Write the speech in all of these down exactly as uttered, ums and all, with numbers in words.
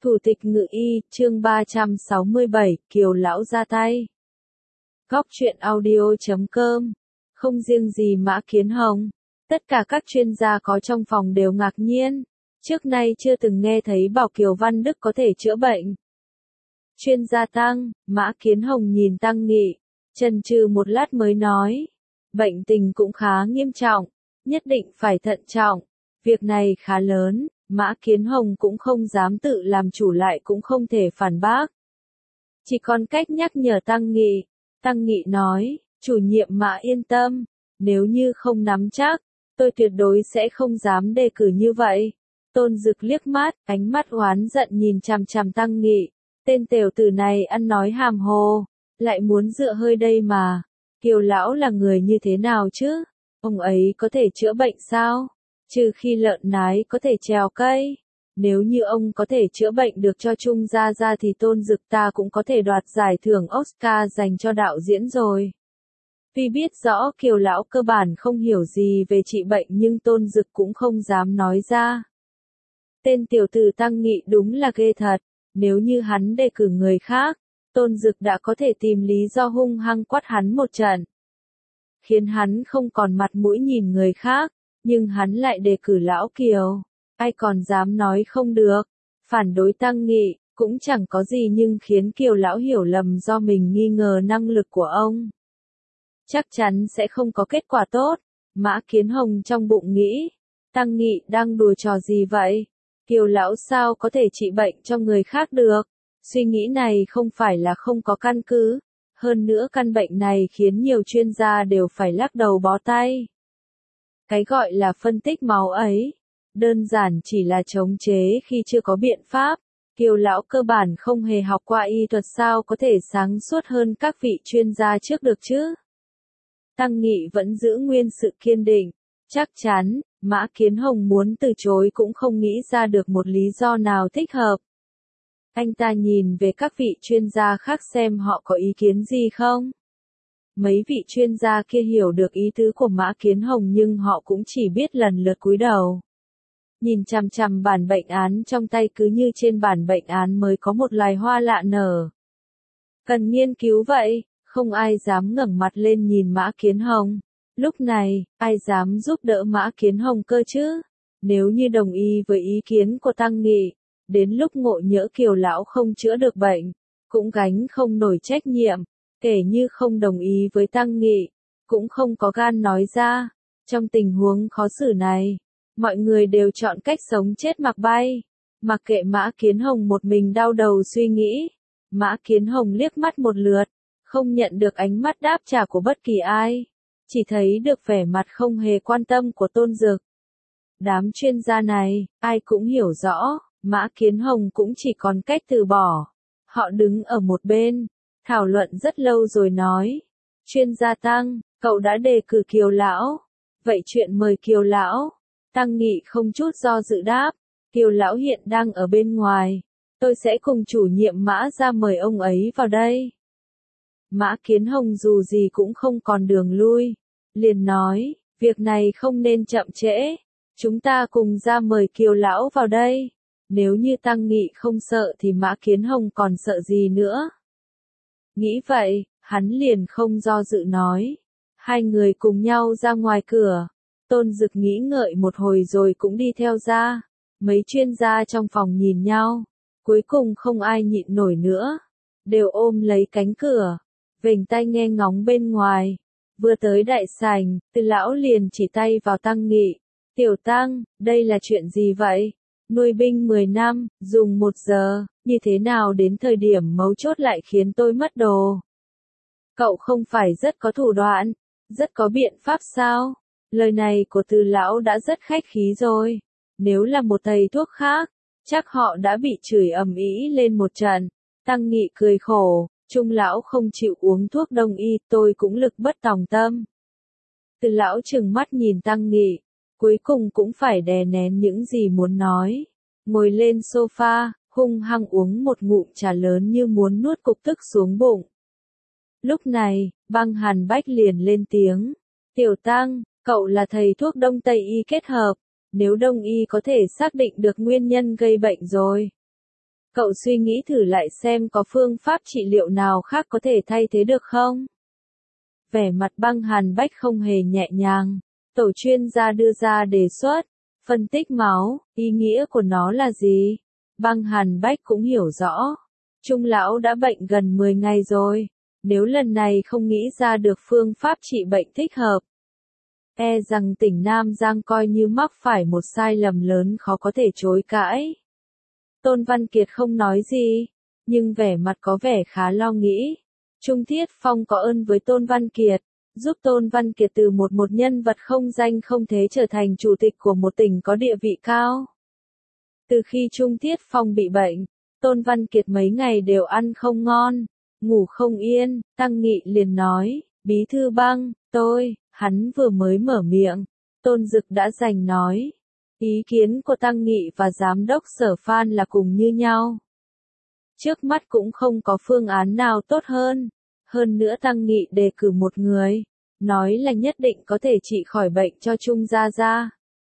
Thủ tịch Ngự Y, chương ba trăm sáu mươi bảy, Kiều Lão ra tay. Góc truyện audio chấm com. Không riêng gì Mã Kiến Hồng, tất cả các chuyên gia có trong phòng đều ngạc nhiên. Trước nay chưa từng nghe thấy bảo Kiều Văn Đức có thể chữa bệnh. Chuyên gia Tăng, Mã Kiến Hồng nhìn Tăng Nghị, chần chừ một lát mới nói. Bệnh tình cũng khá nghiêm trọng, nhất định phải thận trọng. Việc này khá lớn. Mã Kiến Hồng cũng không dám tự làm chủ lại cũng không thể phản bác. Chỉ còn cách nhắc nhở Tăng Nghị. Tăng Nghị nói, chủ nhiệm Mã yên tâm, nếu như không nắm chắc, tôi tuyệt đối sẽ không dám đề cử như vậy. Tôn Dực liếc mắt, ánh mắt oán giận nhìn chằm chằm Tăng Nghị. Tên tiểu tử này ăn nói hàm hồ, lại muốn dựa hơi đây mà. Kiều Lão là người như thế nào chứ? Ông ấy có thể chữa bệnh sao? Trừ khi lợn nái có thể trèo cây. Nếu như ông có thể chữa bệnh được cho Trung Gia Gia thì Tôn Dực ta cũng có thể đoạt giải thưởng Oscar dành cho đạo diễn rồi. Tuy biết rõ Kiều Lão cơ bản không hiểu gì về trị bệnh nhưng Tôn Dực cũng không dám nói ra. Tên tiểu tử Tăng Nghị đúng là ghê thật. Nếu như hắn đề cử người khác, Tôn Dực đã có thể tìm lý do hung hăng quát hắn một trận. Khiến hắn không còn mặt mũi nhìn người khác. Nhưng hắn lại đề cử Lão Kiều, ai còn dám nói không được, phản đối Tăng Nghị, cũng chẳng có gì nhưng khiến Kiều Lão hiểu lầm do mình nghi ngờ năng lực của ông. Chắc chắn sẽ không có kết quả tốt, Mã Kiến Hồng trong bụng nghĩ, Tăng Nghị đang đùa trò gì vậy? Kiều Lão sao có thể trị bệnh cho người khác được? Suy nghĩ này không phải là không có căn cứ, hơn nữa căn bệnh này khiến nhiều chuyên gia đều phải lắc đầu bó tay. Cái gọi là phân tích máu ấy, đơn giản chỉ là chống chế khi chưa có biện pháp. Kiều Lão cơ bản không hề học qua y thuật sao có thể sáng suốt hơn các vị chuyên gia trước được chứ. Tăng Nghị vẫn giữ nguyên sự kiên định, chắc chắn, Mã Kiến Hồng muốn từ chối cũng không nghĩ ra được một lý do nào thích hợp. Anh ta nhìn về các vị chuyên gia khác xem họ có ý kiến gì không. Mấy vị chuyên gia kia hiểu được ý tứ của Mã Kiến Hồng nhưng họ cũng chỉ biết lần lượt cúi đầu. Nhìn chằm chằm bản bệnh án trong tay cứ như trên bản bệnh án mới có một loài hoa lạ nở. Cần nghiên cứu vậy, không ai dám ngẩng mặt lên nhìn Mã Kiến Hồng. Lúc này, ai dám giúp đỡ Mã Kiến Hồng cơ chứ? Nếu như đồng ý với ý kiến của Tăng Nghị, đến lúc ngộ nhỡ Kiều Lão không chữa được bệnh, cũng gánh không nổi trách nhiệm. Kể như không đồng ý với Tăng Nghị, cũng không có gan nói ra. Trong tình huống khó xử này, mọi người đều chọn cách sống chết mặc bay. Mặc kệ Mã Kiến Hồng một mình đau đầu suy nghĩ. Mã Kiến Hồng liếc mắt một lượt, không nhận được ánh mắt đáp trả của bất kỳ ai. Chỉ thấy được vẻ mặt không hề quan tâm của Tôn Dực. Đám chuyên gia này, ai cũng hiểu rõ, Mã Kiến Hồng cũng chỉ còn cách từ bỏ. Họ đứng ở một bên. Thảo luận rất lâu rồi nói. Chuyên gia Tăng, cậu đã đề cử Kiều Lão. Vậy chuyện mời Kiều Lão. Tăng Nghị không chút do dự đáp. Kiều Lão hiện đang ở bên ngoài. Tôi sẽ cùng chủ nhiệm Mã ra mời ông ấy vào đây. Mã Kiến Hồng dù gì cũng không còn đường lui. Liền nói, việc này không nên chậm trễ. Chúng ta cùng ra mời Kiều Lão vào đây. Nếu như Tăng Nghị không sợ thì Mã Kiến Hồng còn sợ gì nữa. Nghĩ vậy, hắn liền không do dự nói. Hai người cùng nhau ra ngoài cửa. Tôn Dực nghĩ ngợi một hồi rồi cũng đi theo ra. Mấy chuyên gia trong phòng nhìn nhau. Cuối cùng không ai nhịn nổi nữa. Đều ôm lấy cánh cửa. Vểnh tai nghe ngóng bên ngoài. Vừa tới đại sảnh, Từ Lão liền chỉ tay vào Tăng Nghị. Tiểu Tăng, đây là chuyện gì vậy? Nuôi binh mười năm, dùng một giờ, như thế nào đến thời điểm mấu chốt lại khiến tôi mất đồ? Cậu không phải rất có thủ đoạn, rất có biện pháp sao? Lời này của Từ Lão đã rất khách khí rồi. Nếu là một thầy thuốc khác, chắc họ đã bị chửi ầm ĩ lên một trận. Tăng Nghị cười khổ, Trung Lão không chịu uống thuốc đông y, tôi cũng lực bất tòng tâm. Từ Lão trừng mắt nhìn Tăng Nghị. Cuối cùng cũng phải đè nén những gì muốn nói. Ngồi lên sofa, hung hăng uống một ngụm trà lớn như muốn nuốt cục tức xuống bụng. Lúc này, Băng Hàn Bách liền lên tiếng. Tiểu Tăng, cậu là thầy thuốc Đông Tây y kết hợp. Nếu Đông y có thể xác định được nguyên nhân gây bệnh rồi. Cậu suy nghĩ thử lại xem có phương pháp trị liệu nào khác có thể thay thế được không? Vẻ mặt Băng Hàn Bách không hề nhẹ nhàng. Tổ chuyên gia đưa ra đề xuất, phân tích máu, ý nghĩa của nó là gì? Băng Hàn Bách cũng hiểu rõ. Trung lão đã bệnh gần mười ngày rồi. Nếu lần này không nghĩ ra được phương pháp trị bệnh thích hợp, e rằng tỉnh Nam Giang coi như mắc phải một sai lầm lớn khó có thể chối cãi. Tôn Văn Kiệt không nói gì, nhưng vẻ mặt có vẻ khá lo nghĩ. Trung Thiết Phong có ơn với Tôn Văn Kiệt, giúp Tôn Văn Kiệt từ một một nhân vật không danh không thế trở thành chủ tịch của một tỉnh có địa vị cao. Từ khi Trung Thiết Phong bị bệnh, Tôn Văn Kiệt mấy ngày đều ăn không ngon, ngủ không yên. Tăng Nghị liền nói, Bí thư Băng, tôi, hắn vừa mới mở miệng, Tôn Dực đã giành nói. Ý kiến của Tăng Nghị và Giám đốc Sở Phan là cùng như nhau. Trước mắt cũng không có phương án nào tốt hơn. Hơn nữa Tăng Nghị đề cử một người, nói là nhất định có thể trị khỏi bệnh cho Trung Gia Gia.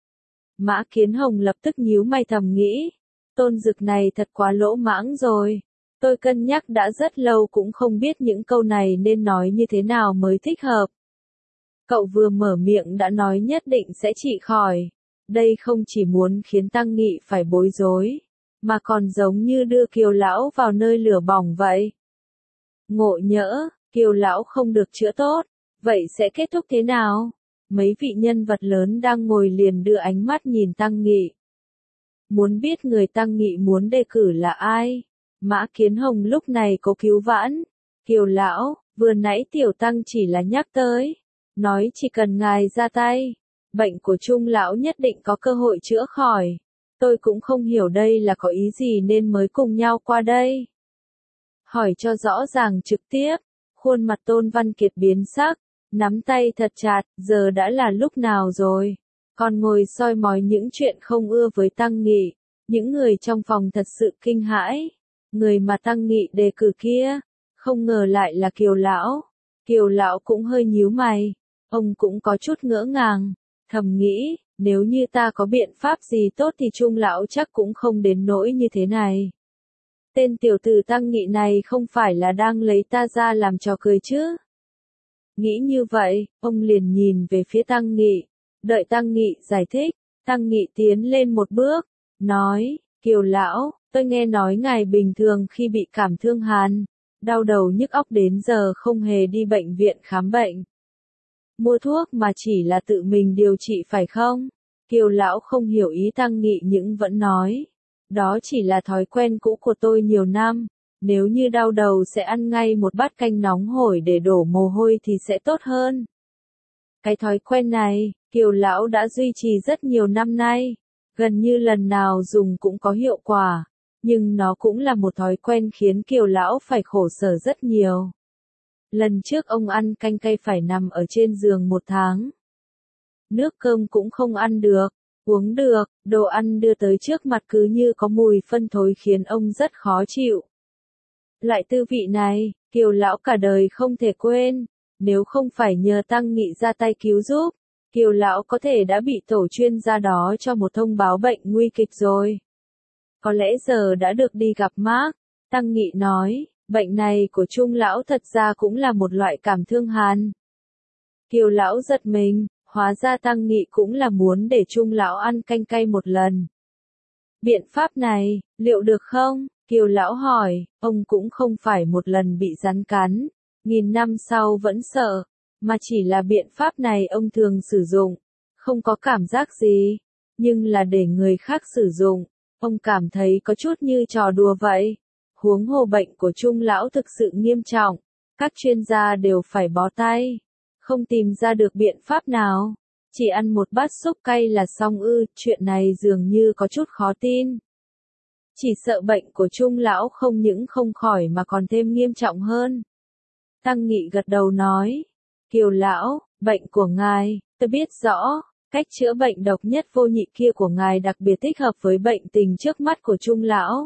Mã Kiến Hồng lập tức nhíu mày thầm nghĩ, Tôn Dực này thật quá lỗ mãng rồi. Tôi cân nhắc đã rất lâu cũng không biết những câu này nên nói như thế nào mới thích hợp. Cậu vừa mở miệng đã nói nhất định sẽ trị khỏi. Đây không chỉ muốn khiến Tăng Nghị phải bối rối, mà còn giống như đưa Kiều Lão vào nơi lửa bỏng vậy. Ngộ nhỡ, Kiều Lão không được chữa tốt, vậy sẽ kết thúc thế nào? Mấy vị nhân vật lớn đang ngồi liền đưa ánh mắt nhìn Tăng Nghị. Muốn biết người Tăng Nghị muốn đề cử là ai? Mã Kiến Hồng lúc này có cứu vãn. Kiều Lão, vừa nãy Tiểu Tăng chỉ là nhắc tới. Nói chỉ cần ngài ra tay, bệnh của Trung Lão nhất định có cơ hội chữa khỏi. Tôi cũng không hiểu đây là có ý gì nên mới cùng nhau qua đây. Hỏi cho rõ ràng trực tiếp, khuôn mặt Tôn Văn Kiệt biến sắc, nắm tay thật chặt, giờ đã là lúc nào rồi. Còn ngồi soi mói những chuyện không ưa với Tăng Nghị, những người trong phòng thật sự kinh hãi. Người mà Tăng Nghị đề cử kia, không ngờ lại là Kiều Lão. Kiều Lão cũng hơi nhíu mày, ông cũng có chút ngỡ ngàng, thầm nghĩ, nếu như ta có biện pháp gì tốt thì Trung Lão chắc cũng không đến nỗi như thế này. Tên tiểu tử Tăng Nghị này không phải là đang lấy ta ra làm trò cười chứ? Nghĩ như vậy, ông liền nhìn về phía Tăng Nghị, đợi Tăng Nghị giải thích. Tăng Nghị tiến lên một bước, nói, Kiều Lão, tôi nghe nói ngài bình thường khi bị cảm thương hàn, đau đầu nhức óc đến giờ không hề đi bệnh viện khám bệnh. Mua thuốc mà chỉ là tự mình điều trị phải không? Kiều Lão không hiểu ý Tăng Nghị nhưng vẫn nói, đó chỉ là thói quen cũ của tôi nhiều năm, nếu như đau đầu sẽ ăn ngay một bát canh nóng hổi để đổ mồ hôi thì sẽ tốt hơn. Cái thói quen này, Kiều Lão đã duy trì rất nhiều năm nay, gần như lần nào dùng cũng có hiệu quả, nhưng nó cũng là một thói quen khiến Kiều Lão phải khổ sở rất nhiều. Lần trước ông ăn canh cay phải nằm ở trên giường một tháng. Nước cơm cũng không ăn được, uống được, đồ ăn đưa tới trước mặt cứ như có mùi phân thối khiến ông rất khó chịu. Loại tư vị này, Kiều Lão cả đời không thể quên, nếu không phải nhờ Tăng Nghị ra tay cứu giúp, Kiều Lão có thể đã bị tổ chuyên gia đó cho một thông báo bệnh nguy kịch rồi. Có lẽ giờ đã được đi gặp Mark. Tăng Nghị nói, bệnh này của Trung Lão thật ra cũng là một loại cảm thương hàn. Kiều Lão giật mình, hóa ra Tăng Nghị cũng là muốn để Trung Lão ăn canh cay một lần. Biện pháp này, liệu được không? Kiều Lão hỏi, ông cũng không phải một lần bị rắn cắn, nghìn năm sau vẫn sợ, mà chỉ là biện pháp này ông thường sử dụng, không có cảm giác gì, nhưng là để người khác sử dụng, ông cảm thấy có chút như trò đùa vậy. Huống hồ bệnh của Trung Lão thực sự nghiêm trọng, các chuyên gia đều phải bó tay, không tìm ra được biện pháp nào, chỉ ăn một bát súp cay là xong ư, chuyện này dường như có chút khó tin. Chỉ sợ bệnh của Trung Lão không những không khỏi mà còn thêm nghiêm trọng hơn. Tăng Nghị gật đầu nói, Kiều Lão, bệnh của ngài, tôi biết rõ, cách chữa bệnh độc nhất vô nhị kia của ngài đặc biệt thích hợp với bệnh tình trước mắt của Trung Lão.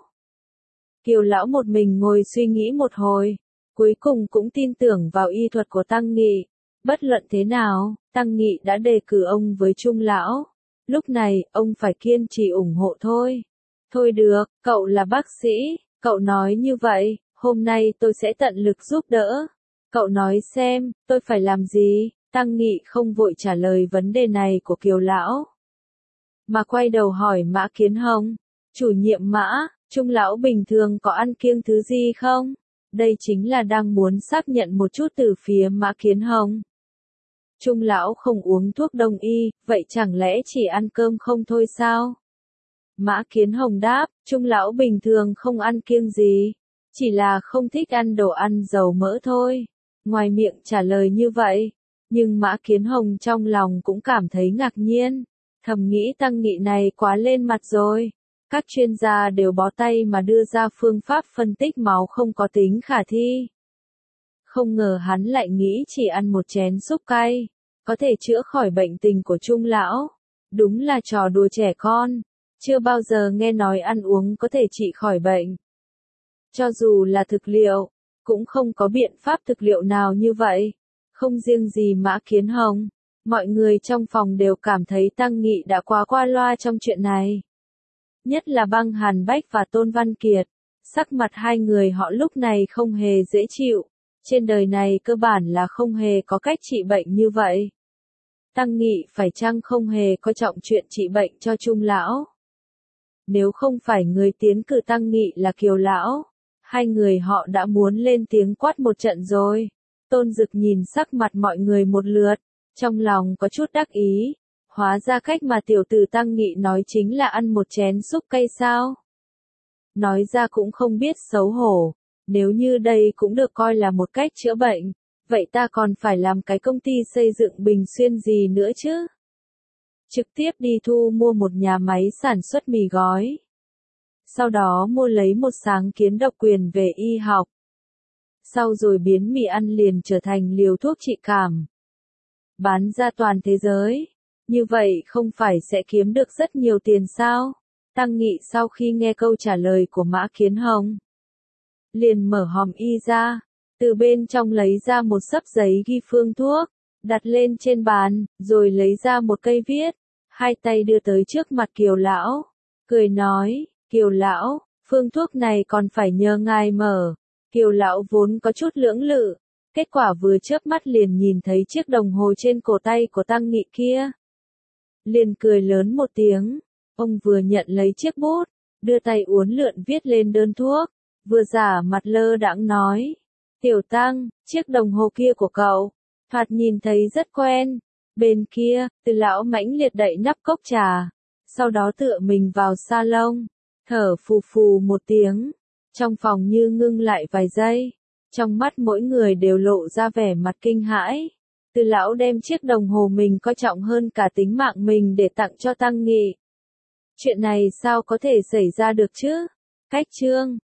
Kiều Lão một mình ngồi suy nghĩ một hồi, cuối cùng cũng tin tưởng vào y thuật của Tăng Nghị. Bất luận thế nào, Tăng Nghị đã đề cử ông với Trung Lão. Lúc này, ông phải kiên trì ủng hộ thôi. Thôi được, cậu là bác sĩ, cậu nói như vậy, hôm nay tôi sẽ tận lực giúp đỡ. Cậu nói xem, tôi phải làm gì? Tăng Nghị không vội trả lời vấn đề này của Kiều lão, mà quay đầu hỏi Mã Kiến Hồng. Chủ nhiệm Mã, Trung lão bình thường có ăn kiêng thứ gì không? Đây chính là đang muốn xác nhận một chút từ phía Mã Kiến Hồng. Trung lão không uống thuốc đông y, vậy chẳng lẽ chỉ ăn cơm không thôi sao? Mã Kiến Hồng đáp, Trung lão bình thường không ăn kiêng gì, chỉ là không thích ăn đồ ăn dầu mỡ thôi. Ngoài miệng trả lời như vậy, nhưng Mã Kiến Hồng trong lòng cũng cảm thấy ngạc nhiên, thầm nghĩ Tăng Nghị này quá lên mặt rồi. Các chuyên gia đều bó tay mà đưa ra phương pháp phân tích máu không có tính khả thi. Không ngờ hắn lại nghĩ chỉ ăn một chén súp cay, có thể chữa khỏi bệnh tình của Trung lão. Đúng là trò đùa trẻ con, chưa bao giờ nghe nói ăn uống có thể trị khỏi bệnh. Cho dù là thực liệu, cũng không có biện pháp thực liệu nào như vậy. Không riêng gì Mã Kiến Hồng, mọi người trong phòng đều cảm thấy Tăng Nghị đã quá qua loa trong chuyện này. Nhất là Băng Hàn Bách và Tôn Văn Kiệt, sắc mặt hai người họ lúc này không hề dễ chịu, trên đời này cơ bản là không hề có cách trị bệnh như vậy. Tăng Nghị phải chăng không hề coi trọng chuyện trị bệnh cho Trung lão? Nếu không phải người tiến cử Tăng Nghị là Kiều lão, hai người họ đã muốn lên tiếng quát một trận rồi. Tôn Dực nhìn sắc mặt mọi người một lượt, trong lòng có chút đắc ý. Hóa ra cách mà tiểu tử Tăng Nghị nói chính là ăn một chén súp cay sao? Nói ra cũng không biết xấu hổ, nếu như đây cũng được coi là một cách chữa bệnh, vậy ta còn phải làm cái công ty xây dựng Bình Xuyên gì nữa chứ? Trực tiếp đi thu mua một nhà máy sản xuất mì gói. Sau đó mua lấy một sáng kiến độc quyền về y học. Sau rồi biến mì ăn liền trở thành liều thuốc trị cảm. Bán ra toàn thế giới. Như vậy không phải sẽ kiếm được rất nhiều tiền sao? Tăng Nghị sau khi nghe câu trả lời của Mã Kiến Hồng, liền mở hòm y ra, từ bên trong lấy ra một xấp giấy ghi phương thuốc, đặt lên trên bàn, rồi lấy ra một cây viết, hai tay đưa tới trước mặt Kiều lão, cười nói, Kiều lão, phương thuốc này còn phải nhờ ngài mở. Kiều lão vốn có chút lưỡng lự, kết quả vừa chớp mắt liền nhìn thấy chiếc đồng hồ trên cổ tay của Tăng Nghị kia. Liền cười lớn một tiếng, ông vừa nhận lấy chiếc bút, đưa tay uốn lượn viết lên đơn thuốc, vừa giả mặt lơ đãng nói, Tiểu Tăng, chiếc đồng hồ kia của cậu, thoạt nhìn thấy rất quen. Bên kia, Từ lão mãnh liệt đậy nắp cốc trà, sau đó tựa mình vào salon, thở phù phù một tiếng, trong phòng như ngưng lại vài giây, trong mắt mỗi người đều lộ ra vẻ mặt kinh hãi. Từ lão đem chiếc đồng hồ mình coi trọng hơn cả tính mạng mình để tặng cho Tăng Nghị. Chuyện này sao có thể xảy ra được chứ? Cách chương